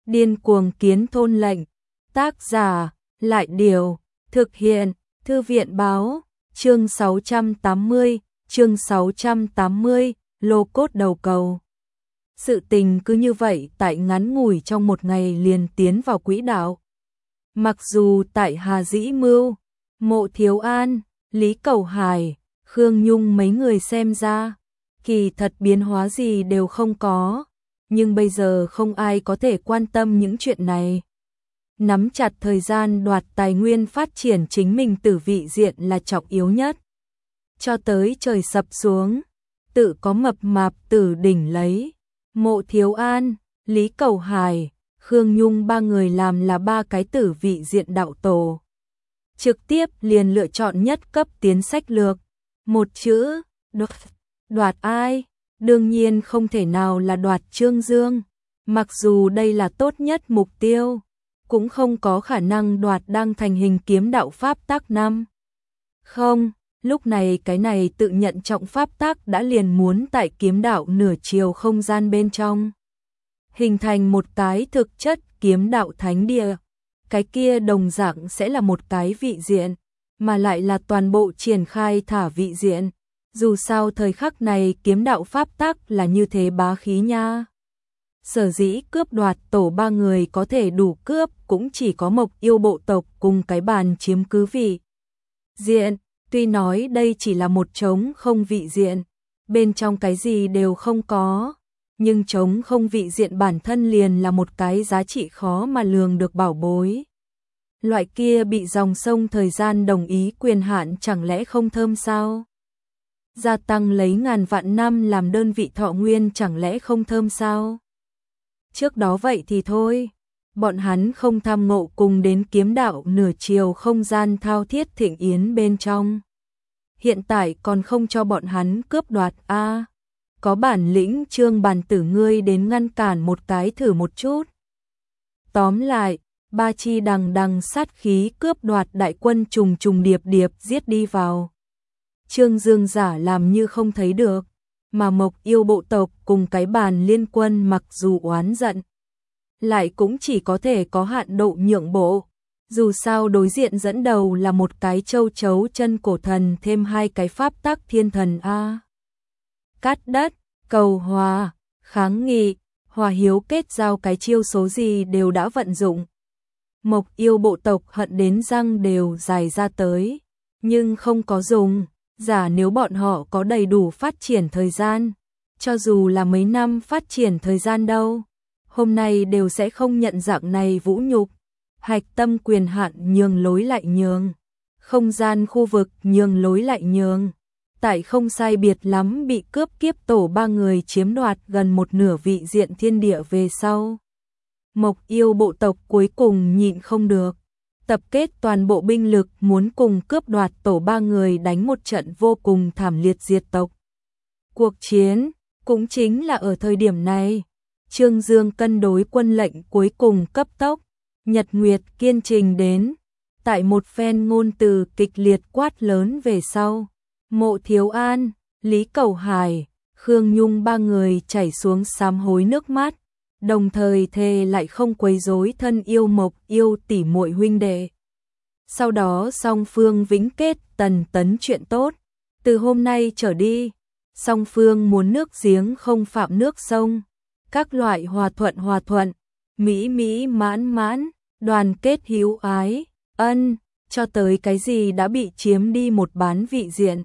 Điên cuồng kiến thôn lệnh. Tác giả, Lại Điều. Thực hiện, Thư viện báo. Chương 680, lô cốt đầu cầu. Sự tình cứ như vậy tại ngắn ngủi trong một ngày liền tiến vào quỹ đạo. Mặc dù tại Hà Dĩ Mưu, Mộ Thiếu An, Lý Cầu Hải, Khương Nhung mấy người xem ra, kỳ thật biến hóa gì đều không có, nhưng bây giờ không ai có thể quan tâm những chuyện này. Nắm chặt thời gian đoạt tài nguyên phát triển chính mình tử vị diện là trọng yếu nhất. Cho tới trời sập xuống, tự có mập mạp tử đỉnh lấy. Mộ Thiếu An, Lý Cầu Hải, Khương Nhung ba người làm là ba cái tử vị diện đạo tổ. Trực tiếp liền lựa chọn nhất cấp tiến sách lược. Một chữ, đoạt ai? Đương nhiên không thể nào là đoạt Trương Dương. Mặc dù đây là tốt nhất mục tiêu, cũng không có khả năng đoạt đang thành hình kiếm đạo pháp tác 5. Không, lúc này cái này tự nhận trọng pháp tác đã liền muốn tại kiếm đạo nửa chiều không gian bên trong hình thành một cái thực chất kiếm đạo thánh địa. Cái kia đồng dạng sẽ là một cái vị diện, mà lại là toàn bộ triển khai thả vị diện. Dù sao thời khắc này kiếm đạo pháp tác là như thế bá khí nha. Sở dĩ cướp đoạt tổ ba người có thể đủ cướp cũng chỉ có Mộc Yêu bộ tộc cùng cái bàn chiếm cứ vị diện. Tuy nói đây chỉ là một trống không vị diện, bên trong cái gì đều không có, nhưng trống không vị diện bản thân liền là một cái giá trị khó mà lường được bảo bối. Loại kia bị dòng sông thời gian đồng ý quyền hạn chẳng lẽ không thơm sao? Gia tăng lấy ngàn vạn năm làm đơn vị thọ nguyên chẳng lẽ không thơm sao? Trước đó vậy thì thôi, bọn hắn không tham ngộ cùng đến kiếm đạo nửa chiều không gian thao thiết thịnh yến bên trong. Hiện tại còn không cho bọn hắn cướp đoạt a. Có bản lĩnh Trương Bàn Tử ngươi đến ngăn cản một cái thử một chút. Tóm lại, ba chi đằng đằng sát khí cướp đoạt đại quân trùng trùng điệp điệp giết đi vào. Trương Dương giả làm như không thấy được, mà Mộc Yêu bộ tộc cùng cái bàn liên quân mặc dù oán giận, lại cũng chỉ có thể có hạn độ nhượng bộ. Dù sao đối diện dẫn đầu là một cái châu chấu chân cổ thần thêm hai cái pháp tắc thiên thần a. Cắt đất, cầu hòa, kháng nghị, hòa hiếu kết giao cái chiêu số gì đều đã vận dụng. Mộc Yêu bộ tộc hận đến răng đều dài ra tới, nhưng không có dùng. Giả nếu bọn họ có đầy đủ phát triển thời gian, cho dù là mấy năm phát triển thời gian đâu, hôm nay đều sẽ không nhận dạng này vũ nhục. Hạch tâm quyền hạn nhường lối lại nhường, không gian khu vực nhường lối lại nhường. Tại không sai biệt lắm bị cướp kiếp tổ ba người chiếm đoạt gần một nửa vị diện thiên địa về sau. Mộc Yêu bộ tộc cuối cùng nhịn không được, tập kết toàn bộ binh lực muốn cùng cướp đoạt tổ ba người đánh một trận vô cùng thảm liệt diệt tộc. Cuộc chiến cũng chính là ở thời điểm này, Trương Dương cân đối quân lệnh cuối cùng cấp tốc. Nhật Nguyệt kiên trình đến, tại một phen ngôn từ kịch liệt quát lớn về sau, Mộ Thiếu An, Lý Cầu Hải, Khương Nhung ba người chảy xuống sám hối nước mắt, đồng thời thề lại không quấy rối thân yêu Mộc Yêu tỷ muội huynh đệ. Sau đó song phương vĩnh kết tần tấn chuyện tốt, từ hôm nay trở đi, song phương muốn nước giếng không phạm nước sông, các loại hòa thuận, mỹ mỹ mãn mãn. Đoàn kết hữu ái, ân, cho tới cái gì đã bị chiếm đi một bán vị diện.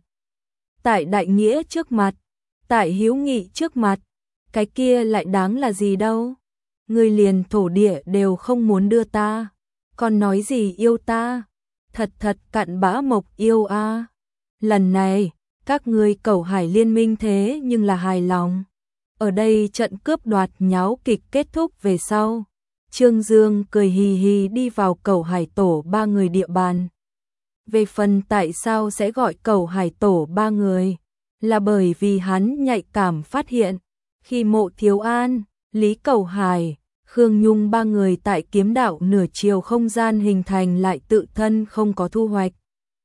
Tại đại nghĩa trước mặt, tại hữu nghị trước mặt, cái kia lại đáng là gì đâu. Ngươi liền thổ địa đều không muốn đưa ta, còn nói gì yêu ta, thật cặn bã Mộc Yêu a. Lần này, các ngươi Cẩu Hải liên minh thế nhưng là hài lòng. Ở đây trận cướp đoạt nháo kịch kết thúc về sau. Trương Dương cười hì hì đi vào Cẩu Hải tổ ba người địa bàn. Về phần tại sao sẽ gọi Cẩu Hải tổ ba người, là bởi vì hắn nhạy cảm phát hiện, khi Mộ Thiếu An, Lý Cầu Hải, Khương Nhung ba người tại kiếm đạo nửa chiều không gian hình thành lại tự thân không có thu hoạch.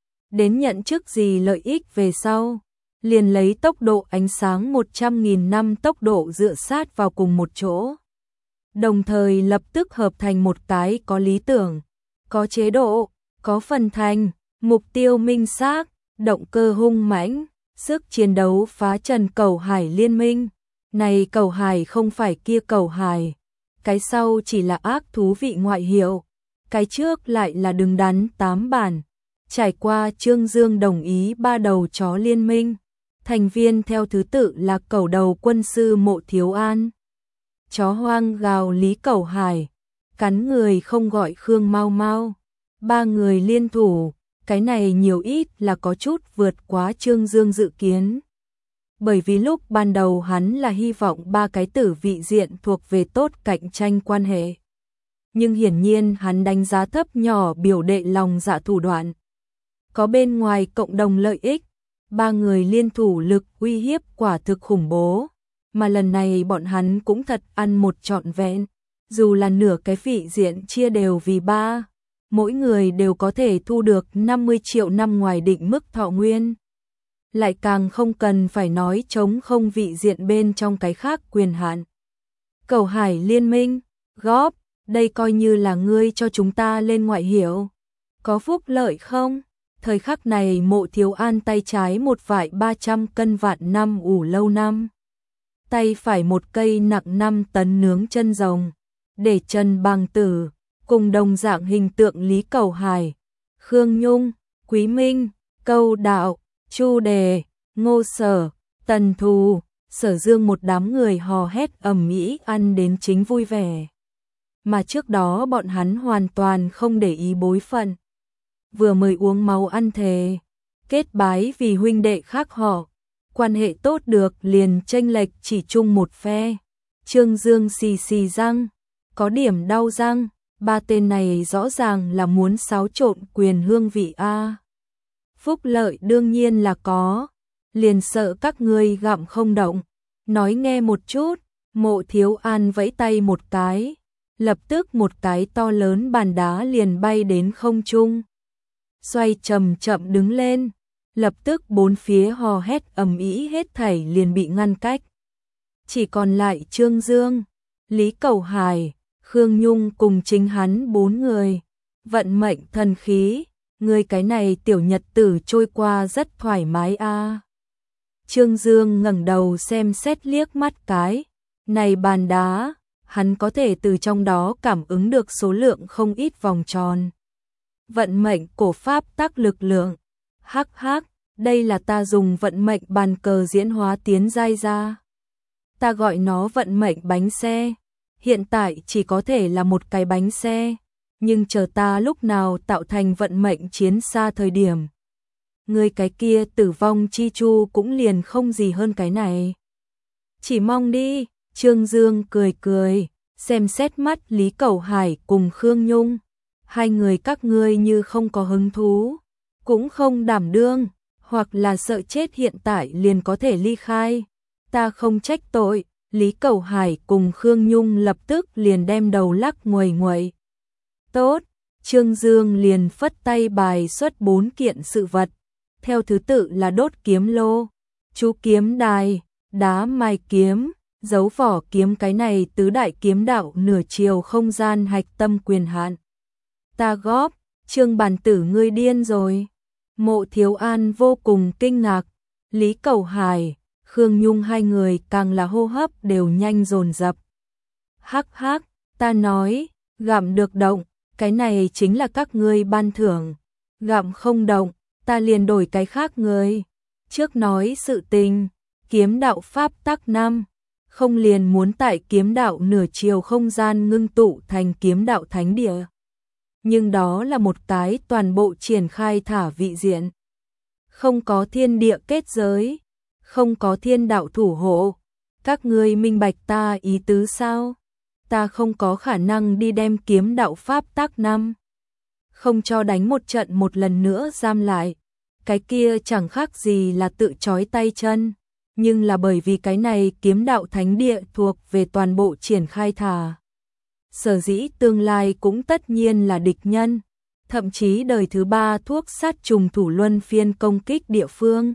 Đến nhận chức gì lợi ích về sau, liền lấy tốc độ ánh sáng 100.000 năm tốc độ dựa sát vào cùng một chỗ. đồng thời lập tức hợp thành một cái có lý tưởng, có chế độ, có phần thành, mục tiêu minh xác, động cơ hung mãnh, sức chiến đấu phá trần Cầu Hải liên minh. Này Cầu Hải không phải kia Cầu Hải, cái sau chỉ là ác thú vị ngoại hiệu, cái trước lại là đứng đắn 8 bản. Trải qua Trương Dương đồng ý 3 đầu chó liên minh, thành viên theo thứ tự là cẩu đầu quân sư Mộ Thiếu An, chó hoang gào Lý Cầu Hải, cắn người không gọi Khương Mau Mau. 3 người liên thủ, cái này nhiều ít là có chút vượt quá Trương Dương dự kiến. Bởi vì lúc ban đầu hắn là hy vọng 3 cái tử vị diện thuộc về tốt cạnh tranh quan hệ. Nhưng hiển nhiên hắn đánh giá thấp nhỏ biểu đệ lòng dạ thủ đoạn. Có bên ngoài cộng đồng lợi ích, 3 người liên thủ lực uy hiếp quả thực khủng bố. Mà lần này bọn hắn cũng thật ăn một trọn vẹn. Dù là nửa cái vị diện chia đều vì 3, mỗi người đều có thể thu được 50 triệu năm ngoài định mức thọ nguyên. Lại càng không cần phải nói chống không vị diện bên trong cái khác quyền hạn. Cầu Hải liên minh, góp, đây coi như là ngươi cho chúng ta lên ngoại hiệu. Có phúc lợi không? Thời khắc này Mộ Thiếu An tay trái một vại 300 cân vạn năm ủ lâu năm. Tay phải một cây nặng 5 tấn nướng chân rồng. Để Trần Bằng Tử, cùng đồng dạng hình tượng Lý Cầu Hải, Khương Nhung, Quý Minh, Câu Đạo, Chu Đề, Ngô Sở, Tần Thù, Sở Dương một đám người hò hét ầm ĩ ăn đến chính vui vẻ. Mà trước đó bọn hắn hoàn toàn không để ý bối phận. Vừa mới uống máu ăn thề, kết bái vì huynh đệ khác họ, quan hệ tốt được liền chênh lệch chỉ chung một phe. Trương Dương xì xì răng, có điểm đau răng, 3 tên này rõ ràng là muốn xáo trộn quyền hương vị a. Phúc lợi đương nhiên là có, liền sợ các ngươi gặm không động. Nói nghe một chút, Mộ Thiếu An vẫy tay một cái, lập tức một cái to lớn bàn đá liền bay đến không trung. Xoay chậm chậm đứng lên, lập tức bốn phía hò hét ầm ĩ hết thảy liền bị ngăn cách. Chỉ còn lại Trương Dương, Lý Cầu Hải, Khương Nhung cùng chính hắn 4 người. Vận mệnh thần khí, người cái này tiểu nhật tử trôi qua rất thoải mái a. Trương Dương ngẩng đầu xem xét liếc mắt cái, này bàn đá, hắn có thể từ trong đó cảm ứng được số lượng không ít vòng tròn. Vận mệnh cổ pháp tác lực lượng, hắc hắc, đây là ta dùng vận mệnh bàn cờ diễn hóa tiến giai ra. Ta gọi nó vận mệnh bánh xe, hiện tại chỉ có thể là một cái bánh xe, nhưng chờ ta lúc nào tạo thành vận mệnh chiến xa thời điểm. Người cái kia tử vong chi chu cũng liền không gì hơn cái này. Chỉ mong đi, Trương Dương cười cười, xem xét mắt Lý Cầu Hải cùng Khương Nhung. 2 người các ngươi như không có hứng thú, cũng không đảm đương, hoặc là sợ chết hiện tại liền có thể ly khai. Ta không trách tội, Lý Cầu Hải cùng Khương Nhung lập tức liền đem đầu lắc nguầy nguậy. Tốt, Trương Dương liền phất tay bài xuất 4 kiện sự vật, theo thứ tự là đốt kiếm lô, chú kiếm đài, đá mai kiếm, dấu vỏ kiếm, cái này tứ đại kiếm đạo nửa chiều không gian hạch tâm quyền hạn. Ta góp, Trương Bản Tử ngươi điên rồi. Mộ Thiếu An vô cùng kinh ngạc, Lý Cầu Hải, Khương Nhung 2 người càng là hô hấp đều nhanh dồn dập. Hắc hắc, ta nói, gặm được động, cái này chính là các ngươi ban thưởng, gặm không động, ta liền đổi cái khác ngươi. Trước nói sự tình, kiếm đạo pháp tắc 5, không liền muốn tại kiếm đạo nửa chiều không gian ngưng tụ thành kiếm đạo thánh địa. Nhưng đó là một cái toàn bộ triển khai thả vị diện. Không có thiên địa kết giới, không có thiên đạo thủ hộ. Các ngươi minh bạch ta ý tứ sao? Ta không có khả năng đi đem kiếm đạo pháp tắc 5. Không cho đánh một trận một lần nữa giam lại. Cái kia chẳng khác gì là tự trói tay chân. Nhưng là bởi vì cái này kiếm đạo thánh địa thuộc về toàn bộ triển khai thả. Sở dĩ tương lai cũng tất nhiên là địch nhân, thậm chí đời thứ 3 thuốc sát trùng thủ luân phiên công kích địa phương.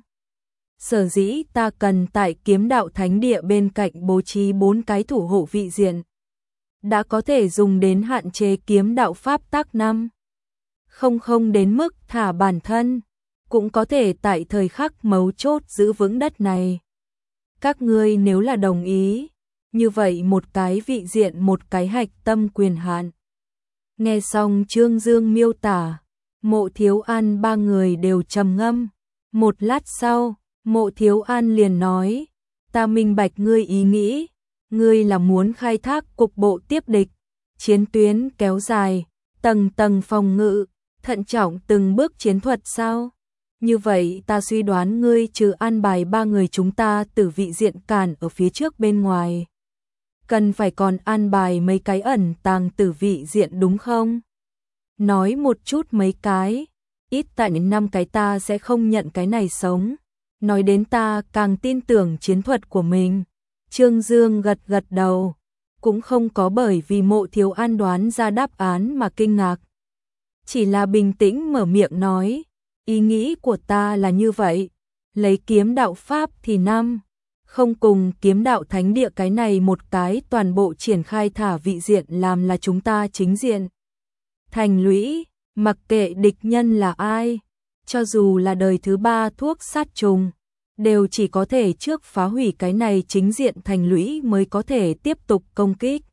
Sở dĩ ta cần tại kiếm đạo thánh địa bên cạnh bố trí 4 cái thủ hộ vị diện. đã có thể dùng đến hạn chế kiếm đạo pháp tắc năm. Không đến mức thả bản thân, cũng có thể tại thời khắc mấu chốt giữ vững đất này. Các ngươi nếu là đồng ý, như vậy một cái vị diện một cái hạch tâm quyền hạn. Nghe xong Trương Dương miêu tả, Mộ Thiếu An ba người đều trầm ngâm. Một lát sau, Mộ Thiếu An liền nói, ta minh bạch ngươi ý nghĩ, ngươi là muốn khai thác cục bộ tiếp địch, chiến tuyến kéo dài, tầng tầng phòng ngự, thận trọng từng bước chiến thuật sao? Như vậy ta suy đoán ngươi trừ an bài ba người chúng ta từ vị diện cản ở phía trước bên ngoài. Cần phải còn an bài mấy cái ẩn tàng tử vị diện đúng không? Nói một chút mấy cái, ít tại 5 cái ta sẽ không nhận cái này sống. Nói đến ta càng tin tưởng chiến thuật của mình. Trương Dương gật đầu, cũng không có bởi vì Mộ Thiếu An đoán ra đáp án mà kinh ngạc. Chỉ là bình tĩnh mở miệng nói, ý nghĩ của ta là như vậy, lấy kiếm đạo Pháp thì không cùng kiếm đạo thánh địa cái này một cái toàn bộ triển khai thả vị diện làm là chúng ta chính diện. Thành lũy, mặc kệ địch nhân là ai, cho dù là đời thứ 3 thuốc sát trùng, đều chỉ có thể trước phá hủy cái này chính diện thành lũy mới có thể tiếp tục công kích.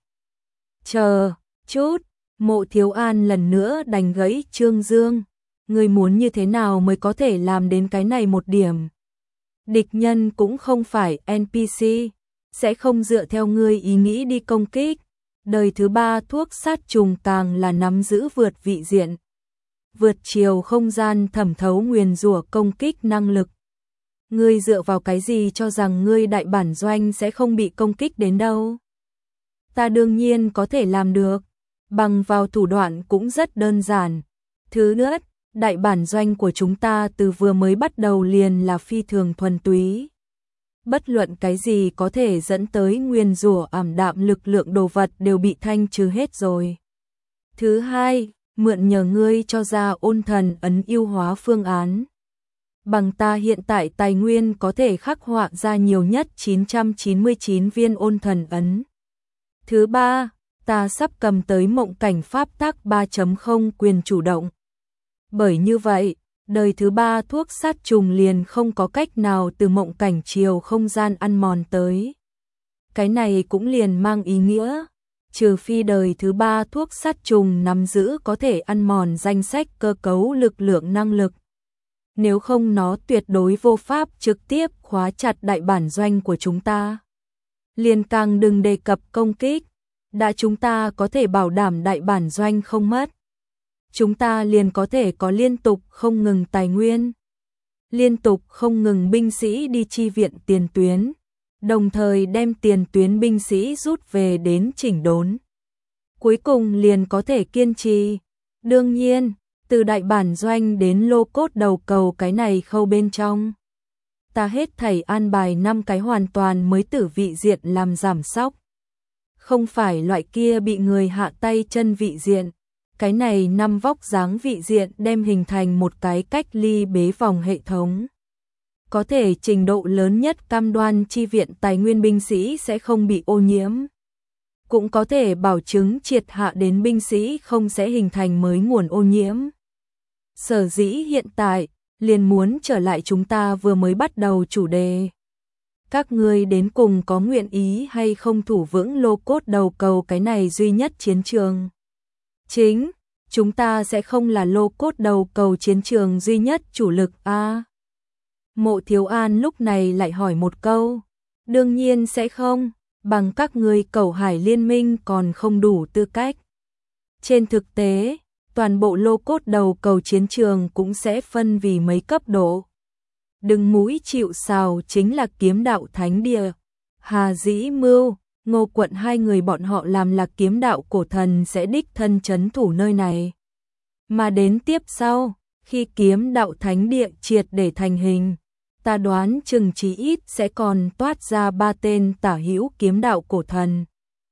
Chờ chút, Mộ Thiếu An lần nữa đành gãy Trương Dương, ngươi muốn như thế nào mới có thể làm đến cái này một điểm? Địch nhân cũng không phải NPC, sẽ không dựa theo ngươi ý nghĩ đi công kích. Đời thứ 3 thuốc sát trùng càng là nắm giữ vượt vị diện, vượt chiều không gian thẩm thấu nguyền rủa công kích năng lực. Ngươi dựa vào cái gì cho rằng ngươi đại bản doanh sẽ không bị công kích đến đâu? Ta đương nhiên có thể làm được, bằng vào thủ đoạn cũng rất đơn giản. Thứ nhất, đại bản doanh của chúng ta từ vừa mới bắt đầu liền là phi thường thuần túy. Bất luận cái gì có thể dẫn tới nguyền rủa ảm đạm lực lượng đồ vật đều bị thanh trừ hết rồi. Thứ hai, mượn nhờ ngươi cho ra ôn thần ấn ưu hóa phương án. Bằng ta hiện tại tài nguyên có thể khắc họa ra nhiều nhất 999 viên ôn thần ấn. Thứ ba, ta sắp cầm tới mộng cảnh pháp tắc 3.0 quyền chủ động. Bởi như vậy, đời thứ 3 thuốc sát trùng liền không có cách nào từ mộng cảnh chiều không gian ăn mòn tới. Cái này cũng liền mang ý nghĩa, trừ phi đời thứ 3 thuốc sát trùng nắm giữ có thể ăn mòn danh sách cơ cấu lực lượng năng lực. Nếu không nó tuyệt đối vô pháp trực tiếp khóa chặt đại bản doanh của chúng ta. Liền càng đừng đề cập công kích, đã chúng ta có thể bảo đảm đại bản doanh không mất. Chúng ta liền có thể có liên tục không ngừng tài nguyên, liên tục không ngừng binh sĩ đi chi viện tiền tuyến, đồng thời đem tiền tuyến binh sĩ rút về đến chỉnh đốn. Cuối cùng liền có thể kiên trì. Đương nhiên, từ đại bản doanh đến lô cốt đầu cầu cái này khâu bên trong, ta hết thảy an bài 5 cái hoàn toàn mới tử vị diện làm giảm sóc. Không phải loại kia bị người hạ tay chân vị diện. Cái này 5 vóc dáng vị diện đem hình thành một cái cách ly bế vòng hệ thống. Có thể trình độ lớn nhất cam đoan chi viện tài nguyên binh sĩ sẽ không bị ô nhiễm. Cũng có thể bảo chứng triệt hạ đến binh sĩ không sẽ hình thành mới nguồn ô nhiễm. Sở dĩ hiện tại, liền muốn trở lại chúng ta vừa mới bắt đầu chủ đề. Các ngươi đến cùng có nguyện ý hay không thủ vững lô cốt đầu cầu cái này duy nhất chiến trường? Chính, chúng ta sẽ không là lô cốt đầu cầu chiến trường duy nhất chủ lực a. Mộ Thiếu An lúc này lại hỏi một câu, đương nhiên sẽ không, bằng các ngươi Cẩu Hải Liên minh còn không đủ tư cách. Trên thực tế, toàn bộ lô cốt đầu cầu chiến trường cũng sẽ phân vì mấy cấp độ. Đứng mũi chịu sào chính là kiếm đạo thánh địa, Hà Dĩ Mưu, Ngô Quận hai người bọn họ làm là kiếm đạo cổ thần sẽ đích thân trấn thủ nơi này. Mà đến tiếp sau, khi kiếm đạo thánh địa triệt để thành hình, ta đoán chừng chí ít sẽ còn toát ra 3 tên tả hữu kiếm đạo cổ thần,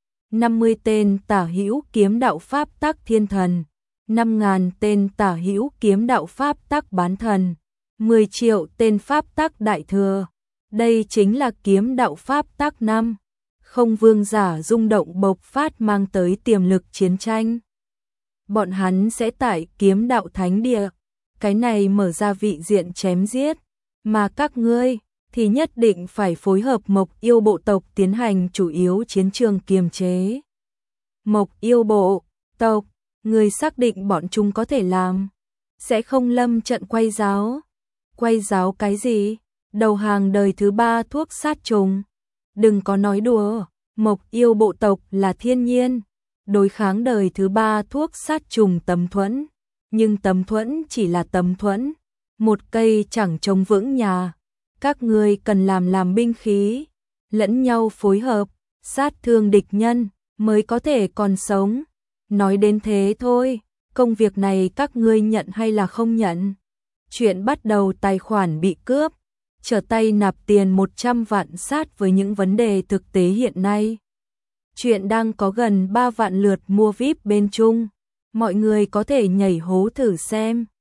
50 tên tả hữu kiếm đạo pháp tắc thiên thần, 5.000 tên tả hữu kiếm đạo pháp tắc bán thần, 10 triệu tên pháp tắc đại thừa. Đây chính là kiếm đạo pháp tắc 5. không vương giả rung động bộc phát mang tới tiềm lực chiến tranh. Bọn hắn sẽ tại kiếm đạo thánh địa, cái này mở ra vị diện chém giết, mà các ngươi thì nhất định phải phối hợp Mộc Yêu bộ tộc tiến hành chủ yếu chiến trường kiềm chế. Mộc Yêu bộ tộc, người xác định bọn chúng có thể làm, sẽ không lâm trận quay giáo. Quay giáo cái gì? Đầu hàng đời thứ 3 thuốc sát trùng. Đừng có nói đùa, Mộc Yêu bộ tộc là thiên nhiên đối kháng đời thứ 3 thuốc sát trùng tấm thuẫn, nhưng tấm thuẫn chỉ là tấm thuẫn, một cây chẳng chống vững nhà. Các ngươi cần làm binh khí, lẫn nhau phối hợp, sát thương địch nhân mới có thể còn sống. Nói đến thế thôi, công việc này các ngươi nhận hay là không nhận? Chuyện bắt đầu tài khoản bị cướp, trở tay nạp tiền 100 vạn sát với những vấn đề thực tế hiện nay. Chuyện đang có gần 3 vạn lượt mua VIP bên Trung, mọi người có thể nhảy hố thử xem.